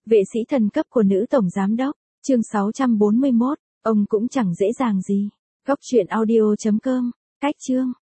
Vệ sĩ thần cấp của nữ tổng giám đốc, chương 641, ông cũng chẳng dễ dàng gì. Góc truyện audio.com, cách chương.